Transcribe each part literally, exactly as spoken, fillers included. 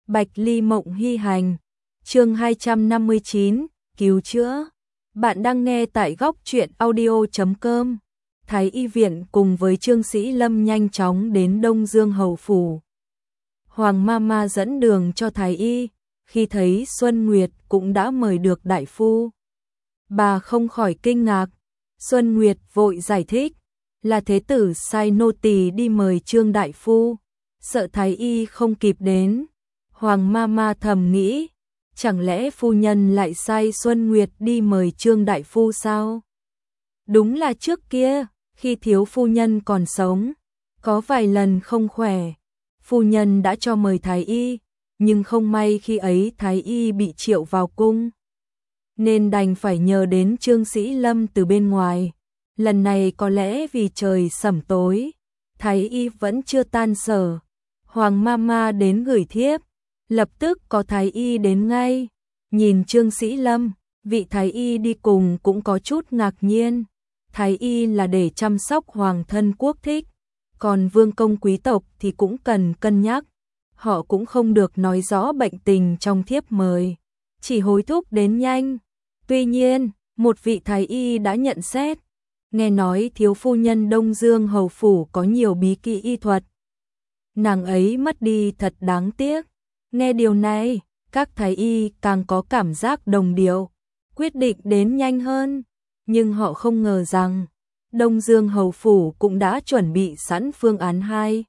Bạch Ly Mộng Hy Hành, chương hai trăm năm mươi chín, cứu chữa. Bạn đang nghe tại góc truyện audio chấm com. Thái y viện cùng với Trương Sĩ Lâm nhanh chóng đến Đông Dương hầu phủ. Hoàng Mama dẫn đường cho Thái y, khi thấy Xuân Nguyệt cũng đã mời được đại phu. Bà không khỏi kinh ngạc, Xuân Nguyệt vội giải thích, là thế tử sai nô tỳ đi mời Trương đại phu, sợ Thái y không kịp đến. Hoàng Mama thầm nghĩ, chẳng lẽ phu nhân lại sai Xuân Nguyệt đi mời Trương đại phu sao? Đúng là trước kia, khi thiếu phu nhân còn sống, có vài lần không khỏe, phu nhân đã cho mời Thái y, nhưng không may khi ấy Thái y bị triệu vào cung, nên đành phải nhờ đến Trương Sĩ Lâm từ bên ngoài. Lần này có lẽ vì trời sẩm tối, Thái y vẫn chưa tan sở. Hoàng Mama đến gửi thiếp, lập tức có Thái y đến ngay. Nhìn Trương Sĩ Lâm, vị Thái y đi cùng cũng có chút ngạc nhiên. Thái y là để chăm sóc hoàng thân quốc thích, còn vương công quý tộc thì cũng cần cân nhắc. Họ cũng không được nói rõ bệnh tình trong thiếp mời, chỉ hối thúc đến nhanh. Tuy nhiên, một vị Thái y đã nhận xét, nghe nói thiếu phu nhân Đông Dương hầu phủ có nhiều bí kỹ y thuật, nàng ấy mất đi thật đáng tiếc. Nghe điều này, các Thái y càng có cảm giác đồng điệu, quyết định đến nhanh hơn. Nhưng họ không ngờ rằng, Đông Dương hầu phủ cũng đã chuẩn bị sẵn phương án hai.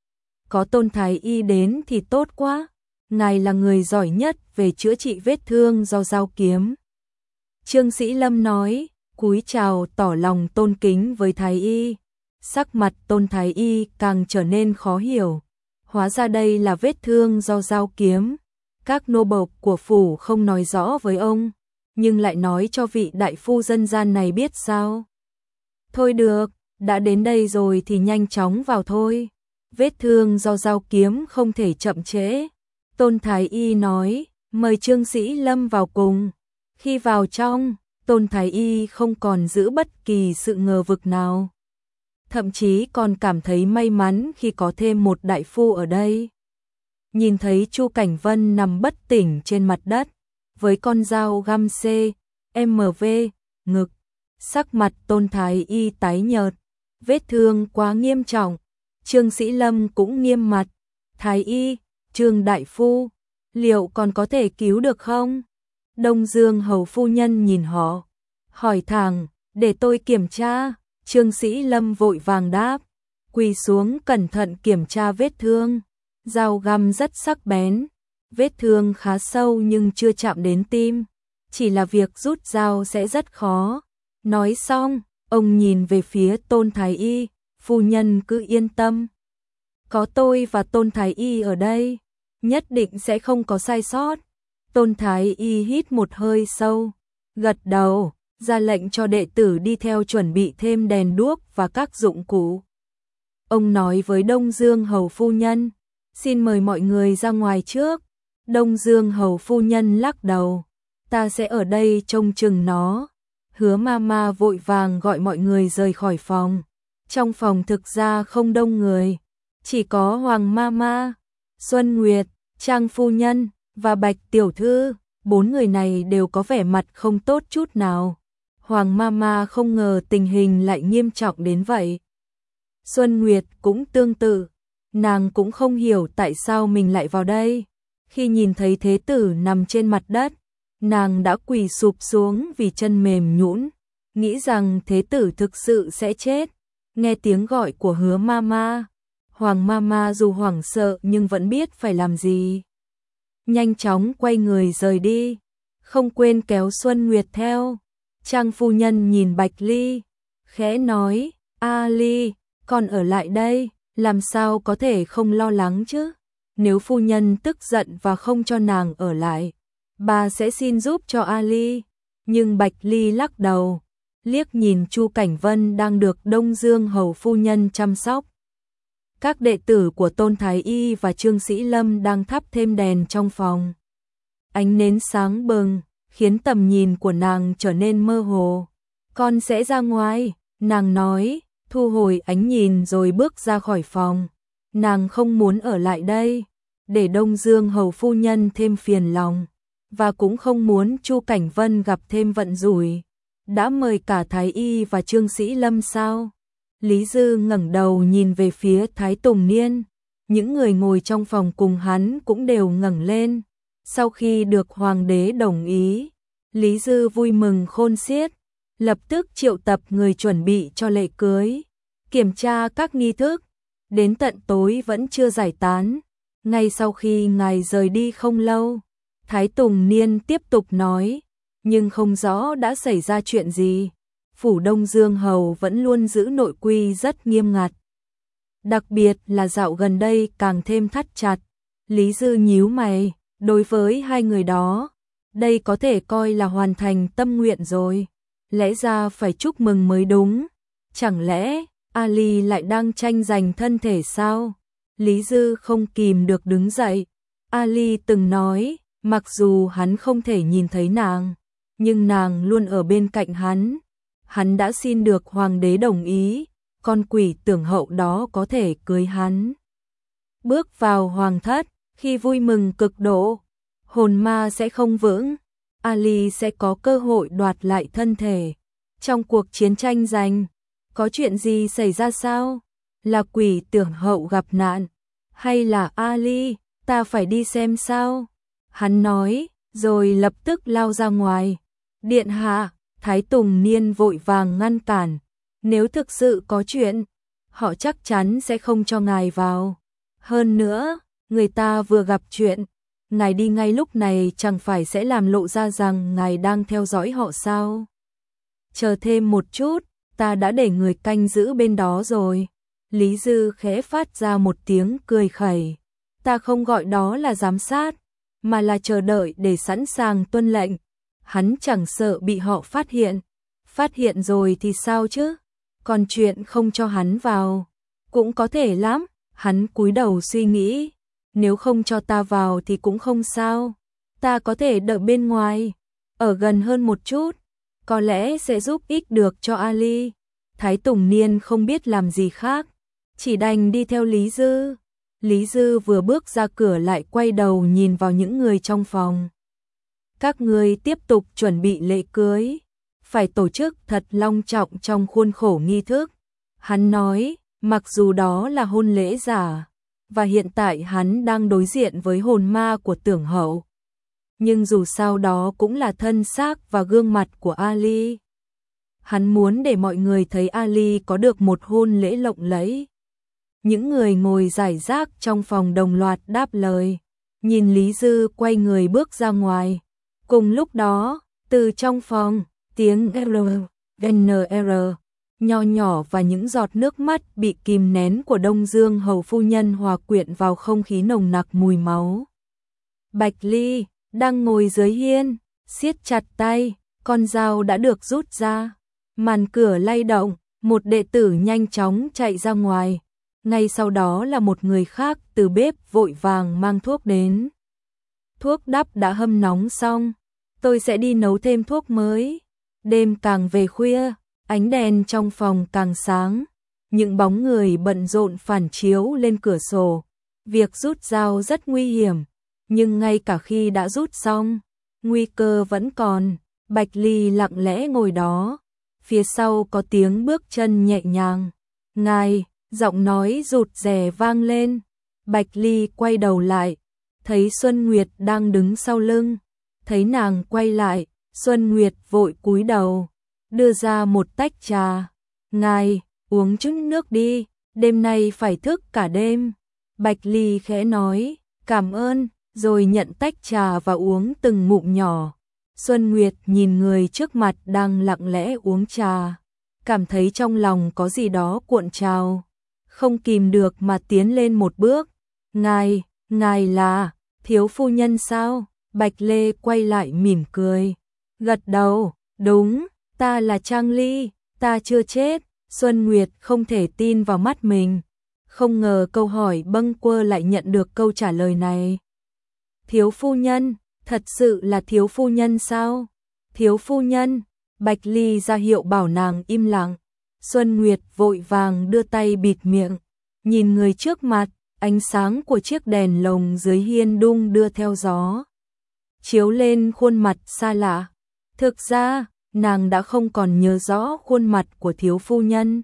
Có Tôn Thái y đến thì tốt quá, ngài là người giỏi nhất về chữa trị vết thương do dao kiếm. Trương Sĩ Lâm nói, cúi chào tỏ lòng tôn kính với Thái y. Sắc mặt Tôn Thái y càng trở nên khó hiểu. Hóa ra đây là vết thương do dao kiếm. Các nô bộc của phủ không nói rõ với ông, nhưng lại nói cho vị đại phu dân gian này biết sao. Thôi được, đã đến đây rồi thì nhanh chóng vào thôi. Vết thương do dao kiếm không thể chậm trễ. Tôn Thái y nói, mời Trương Sĩ Lâm vào cùng. Khi vào trong, Tôn Thái y không còn giữ bất kỳ sự ngờ vực nào. Thậm chí còn cảm thấy may mắn khi có thêm một đại phu ở đây. Nhìn thấy Chu Cảnh Vân nằm bất tỉnh trên mặt đất, với con dao găm C, M V, ngực. Sắc mặt Tôn Thái y tái nhợt, vết thương quá nghiêm trọng. Trương Sĩ Lâm cũng nghiêm mặt, Thái y, Trương đại phu, liệu còn có thể cứu được không? Đông Dương hầu phu nhân nhìn họ, hỏi thẳng, để tôi kiểm tra. Trương Sĩ Lâm vội vàng đáp, quỳ xuống cẩn thận kiểm tra vết thương. Dao găm rất sắc bén, vết thương khá sâu nhưng chưa chạm đến tim, chỉ là việc rút dao sẽ rất khó. Nói xong, ông nhìn về phía Tôn Thái y, phu nhân cứ yên tâm. Có tôi và Tôn Thái y ở đây, nhất định sẽ không có sai sót. Tôn Thái y hít một hơi sâu, gật đầu, ra lệnh cho đệ tử đi theo chuẩn bị thêm đèn đuốc và các dụng cụ. Ông nói với Đông Dương hầu phu nhân, xin mời mọi người ra ngoài trước. Đông Dương hầu phu nhân lắc đầu, ta sẽ ở đây trông chừng nó. Hứa Mama vội vàng gọi mọi người rời khỏi phòng. Trong phòng thực ra không đông người, chỉ có Hoàng Mama, Xuân Nguyệt, Trang phu nhân và Bạch tiểu thư. Bốn người này đều có vẻ mặt không tốt chút nào. Hoàng Mama không ngờ tình hình lại nghiêm trọng đến vậy. Xuân Nguyệt cũng tương tự, nàng cũng không hiểu tại sao mình lại vào đây. Khi nhìn thấy thế tử nằm trên mặt đất, nàng đã quỳ sụp xuống vì chân mềm nhũn, nghĩ rằng thế tử thực sự sẽ chết. Nghe tiếng gọi của Hứa Mama, Hoàng Mama dù hoảng sợ nhưng vẫn biết phải làm gì. Nhanh chóng quay người rời đi, không quên kéo Xuân Nguyệt theo. Trang phu nhân nhìn Bạch Ly, khẽ nói, A Ly, con ở lại đây, làm sao có thể không lo lắng chứ? Nếu phu nhân tức giận và không cho nàng ở lại, bà sẽ xin giúp cho A Ly. Nhưng Bạch Ly lắc đầu, liếc nhìn Chu Cảnh Vân đang được Đông Dương hầu phu nhân chăm sóc. Các đệ tử của Tôn Thái y và Trương Sĩ Lâm đang thắp thêm đèn trong phòng. Ánh nến sáng bừng, khiến tầm nhìn của nàng trở nên mơ hồ. Con sẽ ra ngoài, nàng nói, thu hồi ánh nhìn rồi bước ra khỏi phòng. Nàng không muốn ở lại đây. để Đông Dương hầu phu nhân thêm phiền lòng, và cũng không muốn Chu Cảnh Vân gặp thêm vận rủi. Đã mời cả Thái Y và Trương Sĩ Lâm sao? Lý Dư ngẩng đầu nhìn về phía Thái Tùng Niên, những người ngồi trong phòng cùng hắn cũng đều ngẩng lên. Sau khi được hoàng đế đồng ý, Lý Dư vui mừng khôn xiết, lập tức triệu tập người chuẩn bị cho lễ cưới, kiểm tra các nghi thức, đến tận tối vẫn chưa giải tán. Ngay sau khi ngài rời đi không lâu, Thái Tùng Niên tiếp tục nói, nhưng không rõ đã xảy ra chuyện gì. Phủ Đông Dương hầu vẫn luôn giữ nội quy rất nghiêm ngặt, đặc biệt là dạo gần đây càng thêm thắt chặt. Lý Dư nhíu mày, đối với hai người đó, đây có thể coi là hoàn thành tâm nguyện rồi, lẽ ra phải chúc mừng mới đúng. Chẳng lẽ Ali lại đang tranh giành thân thể sao? Lý Dư không kìm được đứng dậy. Ali từng nói, mặc dù hắn không thể nhìn thấy nàng, nhưng nàng luôn ở bên cạnh hắn. Hắn đã xin được hoàng đế đồng ý, con quỷ tưởng hậu đó có thể cưới hắn. Bước vào hoàng thất, khi vui mừng cực độ, hồn ma sẽ không vững, Ali sẽ có cơ hội đoạt lại thân thể. Trong cuộc chiến tranh giành, có chuyện gì xảy ra sao? Là quỷ tưởng hậu gặp nạn, hay là Ali, ta phải đi xem sao? Hắn nói, rồi lập tức lao ra ngoài. Điện hạ, Thái Tùng Niên vội vàng ngăn cản, nếu thực sự có chuyện, họ chắc chắn sẽ không cho ngài vào. Hơn nữa, người ta vừa gặp chuyện, ngài đi ngay lúc này chẳng phải sẽ làm lộ ra rằng ngài đang theo dõi họ sao? Chờ thêm một chút, ta đã để người canh giữ bên đó rồi. Lý Dư khẽ phát ra một tiếng cười khẩy. Ta không gọi đó là giám sát, mà là chờ đợi để sẵn sàng tuân lệnh. Hắn chẳng sợ bị họ phát hiện. Phát hiện rồi thì sao chứ? Còn chuyện không cho hắn vào, cũng có thể lắm. Hắn cúi đầu suy nghĩ. Nếu không cho ta vào thì cũng không sao. Ta có thể đợi bên ngoài, ở gần hơn một chút, có lẽ sẽ giúp ích được cho Ali. Thái Tùng Niên không biết làm gì khác, chỉ đành đi theo Lý Dư. Lý Dư vừa bước ra cửa lại quay đầu nhìn vào những người trong phòng. Các ngươi tiếp tục chuẩn bị lễ cưới, phải tổ chức thật long trọng trong khuôn khổ nghi thức. Hắn nói, mặc dù đó là hôn lễ giả, và hiện tại hắn đang đối diện với hồn ma của tưởng hậu, nhưng dù sao đó cũng là thân xác và gương mặt của Ali. Hắn muốn để mọi người thấy Ali có được một hôn lễ lộng lẫy. Những người ngồi rải rác trong phòng đồng loạt đáp lời, nhìn Lý Dư quay người bước ra ngoài. Cùng lúc đó, từ trong phòng, tiếng R, N R, nho nhỏ và những giọt nước mắt bị kìm nén của Đông Dương hầu phu nhân hòa quyện vào không khí nồng nặc mùi máu. Bạch Ly đang ngồi dưới hiên, siết chặt tay, con dao đã được rút ra. Màn cửa lay động, một đệ tử nhanh chóng chạy ra ngoài. Ngay sau đó là một người khác từ bếp vội vàng mang thuốc đến. Thuốc đắp đã hâm nóng xong, tôi sẽ đi nấu thêm thuốc mới. Đêm càng về khuya, ánh đèn trong phòng càng sáng, những bóng người bận rộn phản chiếu lên cửa sổ. Việc rút dao rất nguy hiểm, nhưng ngay cả khi đã rút xong, nguy cơ vẫn còn. Bạch Ly lặng lẽ ngồi đó, phía sau có tiếng bước chân nhẹ nhàng. Ngài, giọng nói rụt rè vang lên. Bạch Ly quay đầu lại, thấy Xuân Nguyệt đang đứng sau lưng. Thấy nàng quay lại, Xuân Nguyệt vội cúi đầu, đưa ra một tách trà. Ngài, uống chút nước đi, đêm nay phải thức cả đêm. Bạch Ly khẽ nói, cảm ơn, rồi nhận tách trà và uống từng ngụm nhỏ. Xuân Nguyệt nhìn người trước mặt đang lặng lẽ uống trà, cảm thấy trong lòng có gì đó cuộn trào, không kìm được mà tiến lên một bước. Ngài, ngài là thiếu phu nhân sao? Bạch Lê quay lại mỉm cười, gật đầu, đúng, ta là Trang Ly, ta chưa chết. Xuân Nguyệt không thể tin vào mắt mình, không ngờ câu hỏi bâng quơ lại nhận được câu trả lời này. Thiếu phu nhân, thật sự là thiếu phu nhân sao? Thiếu phu nhân, Bạch Ly ra hiệu bảo nàng im lặng. Xuân Nguyệt vội vàng đưa tay bịt miệng, nhìn người trước mặt, Ánh sáng của chiếc đèn lồng dưới hiên đung đưa theo gió, chiếu lên khuôn mặt xa lạ. Thực ra, nàng đã không còn nhớ rõ khuôn mặt của thiếu phu nhân.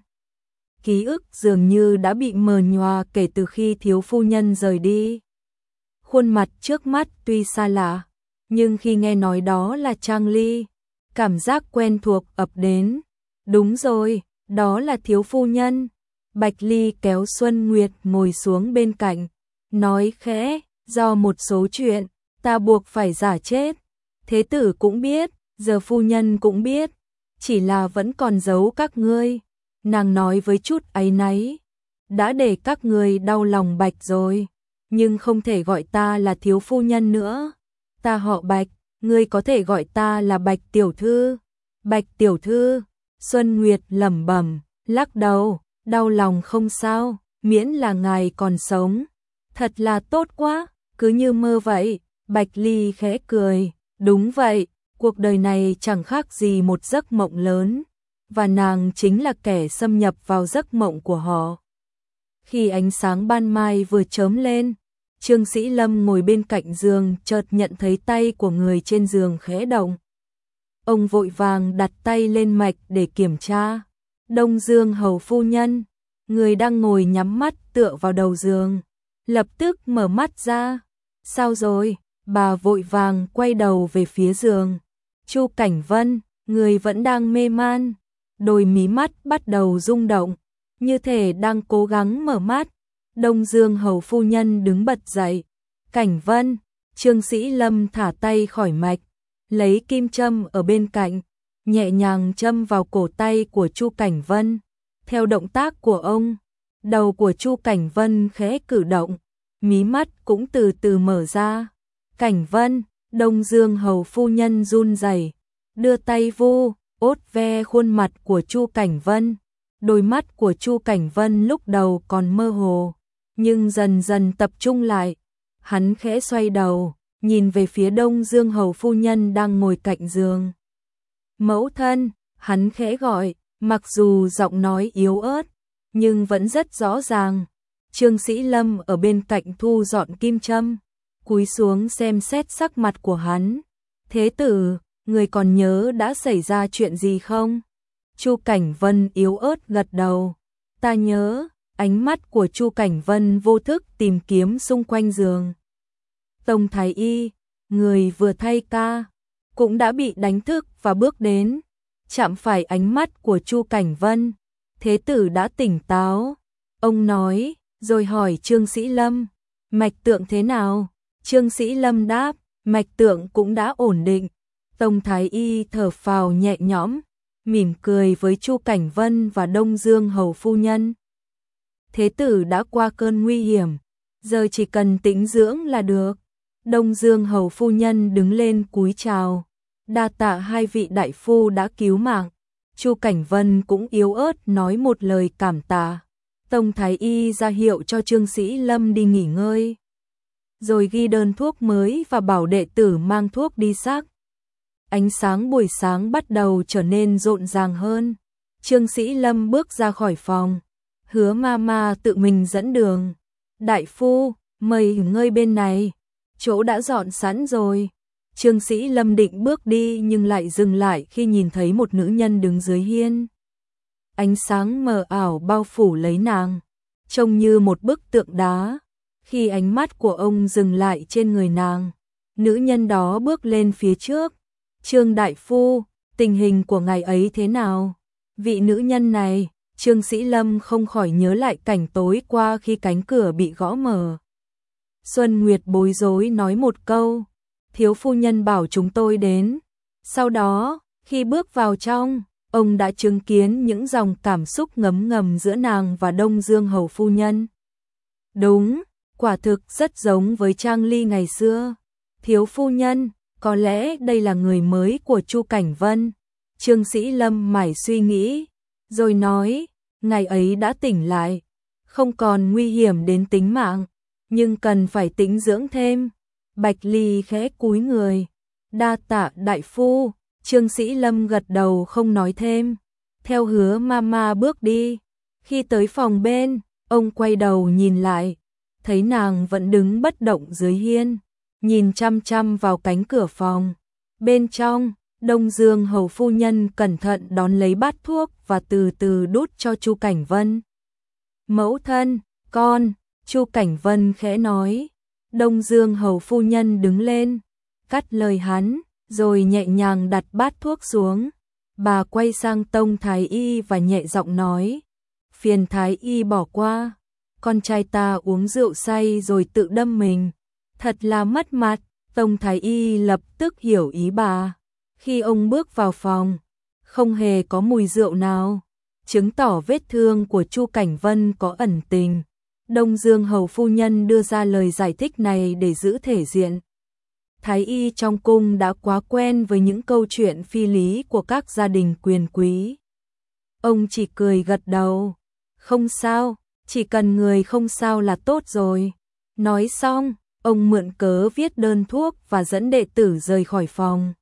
Ký ức dường như đã bị mờ nhòa kể từ khi thiếu phu nhân rời đi. Khuôn mặt trước mắt tuy xa lạ, nhưng khi nghe nói đó là Trang Ly, cảm giác quen thuộc ập đến. Đúng rồi, đó là thiếu phu nhân. Bạch Ly kéo Xuân Nguyệt ngồi xuống bên cạnh, nói khẽ, do một số chuyện, ta buộc phải giả chết. Thế tử cũng biết, giờ phu nhân cũng biết, chỉ là vẫn còn giấu các ngươi. Nàng nói với chút áy náy, đã để các ngươi đau lòng Bạch rồi, nhưng không thể gọi ta là thiếu phu nhân nữa. Ta họ Bạch, ngươi có thể gọi ta là Bạch tiểu thư. Bạch tiểu thư, Xuân Nguyệt lẩm bẩm, lắc đầu, đau lòng không sao, miễn là ngài còn sống. Thật là tốt quá, cứ như mơ vậy. Bạch Ly khẽ cười, đúng vậy, cuộc đời này chẳng khác gì một giấc mộng lớn, và nàng chính là kẻ xâm nhập vào giấc mộng của họ. Khi ánh sáng ban mai vừa chớm lên, Trương Sĩ Lâm ngồi bên cạnh giường chợt nhận thấy tay của người trên giường khẽ động. Ông vội vàng đặt tay lên mạch để kiểm tra. Đông Dương hầu phu nhân, người đang ngồi nhắm mắt tựa vào đầu giường, lập tức mở mắt ra. Sao rồi? Bà vội vàng quay đầu về phía giường. Chu Cảnh Vân, người vẫn đang mê man, đôi mí mắt bắt đầu rung động, như thể đang cố gắng mở mắt. Đông Dương hầu phu nhân đứng bật dậy. Cảnh Vân, Trương Sĩ Lâm thả tay khỏi mạch, lấy kim châm ở bên cạnh, nhẹ nhàng châm vào cổ tay của Chu Cảnh Vân. Theo động tác của ông, đầu của Chu Cảnh Vân khẽ cử động, mí mắt cũng từ từ mở ra. Cảnh Vân, Đông Dương hầu phu nhân run rẩy, đưa tay vu, ốt ve khuôn mặt của Chu Cảnh Vân. Đôi mắt của Chu Cảnh Vân lúc đầu còn mơ hồ, nhưng dần dần tập trung lại. Hắn khẽ xoay đầu, nhìn về phía Đông Dương hầu phu nhân đang ngồi cạnh giường. Mẫu thân, hắn khẽ gọi, mặc dù giọng nói yếu ớt, nhưng vẫn rất rõ ràng. Trương Sĩ Lâm ở bên cạnh thu dọn kim châm, cúi xuống xem xét sắc mặt của hắn. Thế tử, người còn nhớ đã xảy ra chuyện gì không? Chu Cảnh Vân yếu ớt gật đầu. Ta nhớ. Ánh mắt của Chu Cảnh Vân vô thức tìm kiếm xung quanh giường. Tông Thái Y, người vừa thay ca, cũng đã bị đánh thức và bước đến, chạm phải ánh mắt của Chu Cảnh Vân. Thế tử đã tỉnh táo. Ông nói, rồi hỏi Trương Sĩ Lâm, mạch tượng thế nào? Trương Sĩ Lâm đáp, mạch tượng cũng đã ổn định. Tông Thái Y thở phào nhẹ nhõm, mỉm cười với Chu Cảnh Vân và Đông Dương hầu phu nhân. Thế tử đã qua cơn nguy hiểm, giờ chỉ cần tĩnh dưỡng là được. Đông Dương hầu phu nhân đứng lên cúi chào, đa tạ hai vị đại phu đã cứu mạng. Chu Cảnh Vân cũng yếu ớt nói một lời cảm tạ. Tông Thái Y ra hiệu cho Trương Sĩ Lâm đi nghỉ ngơi, rồi ghi đơn thuốc mới và bảo đệ tử mang thuốc đi xác. Ánh sáng buổi sáng bắt đầu trở nên rộn ràng hơn. Trương Sĩ Lâm bước ra khỏi phòng, Hứa Mama tự mình dẫn đường. Đại phu, mời ngơi bên này, chỗ đã dọn sẵn rồi. Trương Sĩ Lâm định bước đi nhưng lại dừng lại khi nhìn thấy một nữ nhân đứng dưới hiên. Ánh sáng mờ ảo bao phủ lấy nàng, trông như một bức tượng đá. Khi ánh mắt của ông dừng lại trên người nàng, nữ nhân đó bước lên phía trước. Trương đại phu, tình hình của ngài ấy thế nào? Vị nữ nhân này, Trương Sĩ Lâm không khỏi nhớ lại cảnh tối qua khi cánh cửa bị gõ mở. Xuân Nguyệt bối rối nói một câu, thiếu phu nhân bảo chúng tôi đến. Sau đó, khi bước vào trong, ông đã chứng kiến những dòng cảm xúc ngấm ngầm giữa nàng và Đông Dương hầu phu nhân. Đúng, quả thực rất giống với Trang Ly ngày xưa. Thiếu phu nhân, có lẽ đây là người mới của Chu Cảnh Vân. Trương Sĩ Lâm mải suy nghĩ, rồi nói, ngày ấy đã tỉnh lại, không còn nguy hiểm đến tính mạng, nhưng cần phải tĩnh dưỡng thêm. Bạch Ly khẽ cúi người, đa tạ đại phu. Trương Sĩ Lâm gật đầu không nói thêm, theo Hứa Mama bước đi. Khi tới phòng bên, ông quay đầu nhìn lại, thấy nàng vẫn đứng bất động dưới hiên, nhìn chăm chăm vào cánh cửa phòng. Bên trong, Đông Dương hầu phu nhân cẩn thận đón lấy bát thuốc và từ từ đút cho Chu Cảnh Vân. Mẫu thân, con, Chu Cảnh Vân khẽ nói. Đông Dương hầu phu nhân đứng lên, cắt lời hắn, rồi nhẹ nhàng đặt bát thuốc xuống. Bà quay sang Tông Thái Y và nhẹ giọng nói, phiền Thái Y bỏ qua, con trai ta uống rượu say rồi tự đâm mình, thật là mất mặt. Tông Thái Y lập tức hiểu ý bà. Khi ông bước vào phòng, không hề có mùi rượu nào, chứng tỏ vết thương của Chu Cảnh Vân có ẩn tình. Đông Dương hầu phu nhân đưa ra lời giải thích này để giữ thể diện. Thái Y trong cung đã quá quen với những câu chuyện phi lý của các gia đình quyền quý. Ông chỉ cười gật đầu, không sao, chỉ cần người không sao là tốt rồi. Nói xong, ông mượn cớ viết đơn thuốc và dẫn đệ tử rời khỏi phòng,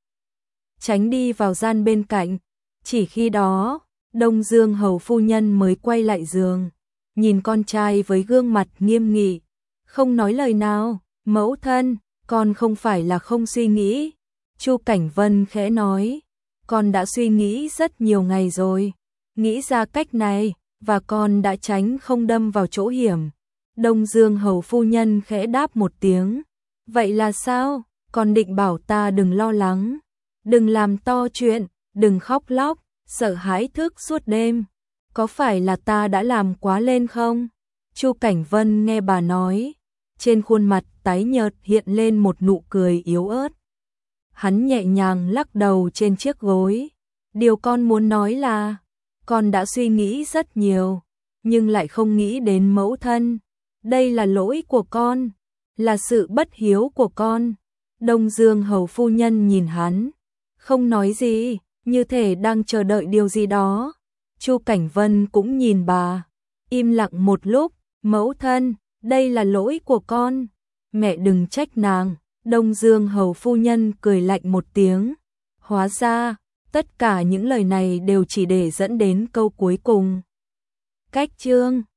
tránh đi vào gian bên cạnh. Chỉ khi đó, Đông Dương hầu phu nhân mới quay lại giường, nhìn con trai với gương mặt nghiêm nghị, không nói lời nào. Mẫu thân, con không phải là không suy nghĩ. Chu Cảnh Vân khẽ nói, con đã suy nghĩ rất nhiều ngày rồi, nghĩ ra cách này, và con đã tránh không đâm vào chỗ hiểm. Đông Dương hầu phu nhân khẽ đáp một tiếng, vậy là sao? Con định bảo ta đừng lo lắng, đừng làm to chuyện, đừng khóc lóc, sợ hãi thức suốt đêm. Có phải là ta đã làm quá lên không? Chu Cảnh Vân nghe bà nói, trên khuôn mặt tái nhợt hiện lên một nụ cười yếu ớt. Hắn nhẹ nhàng lắc đầu trên chiếc gối. Điều con muốn nói là, con đã suy nghĩ rất nhiều, nhưng lại không nghĩ đến mẫu thân. Đây là lỗi của con, là sự bất hiếu của con. Đông Dương hầu phu nhân nhìn hắn, không nói gì, như thể đang chờ đợi điều gì đó. Chu Cảnh Vân cũng nhìn bà, im lặng một lúc. Mẫu thân, đây là lỗi của con, mẹ đừng trách nàng. Đông Dương hầu phu nhân cười lạnh một tiếng. Hóa ra, tất cả những lời này đều chỉ để dẫn đến câu cuối cùng. Cách chương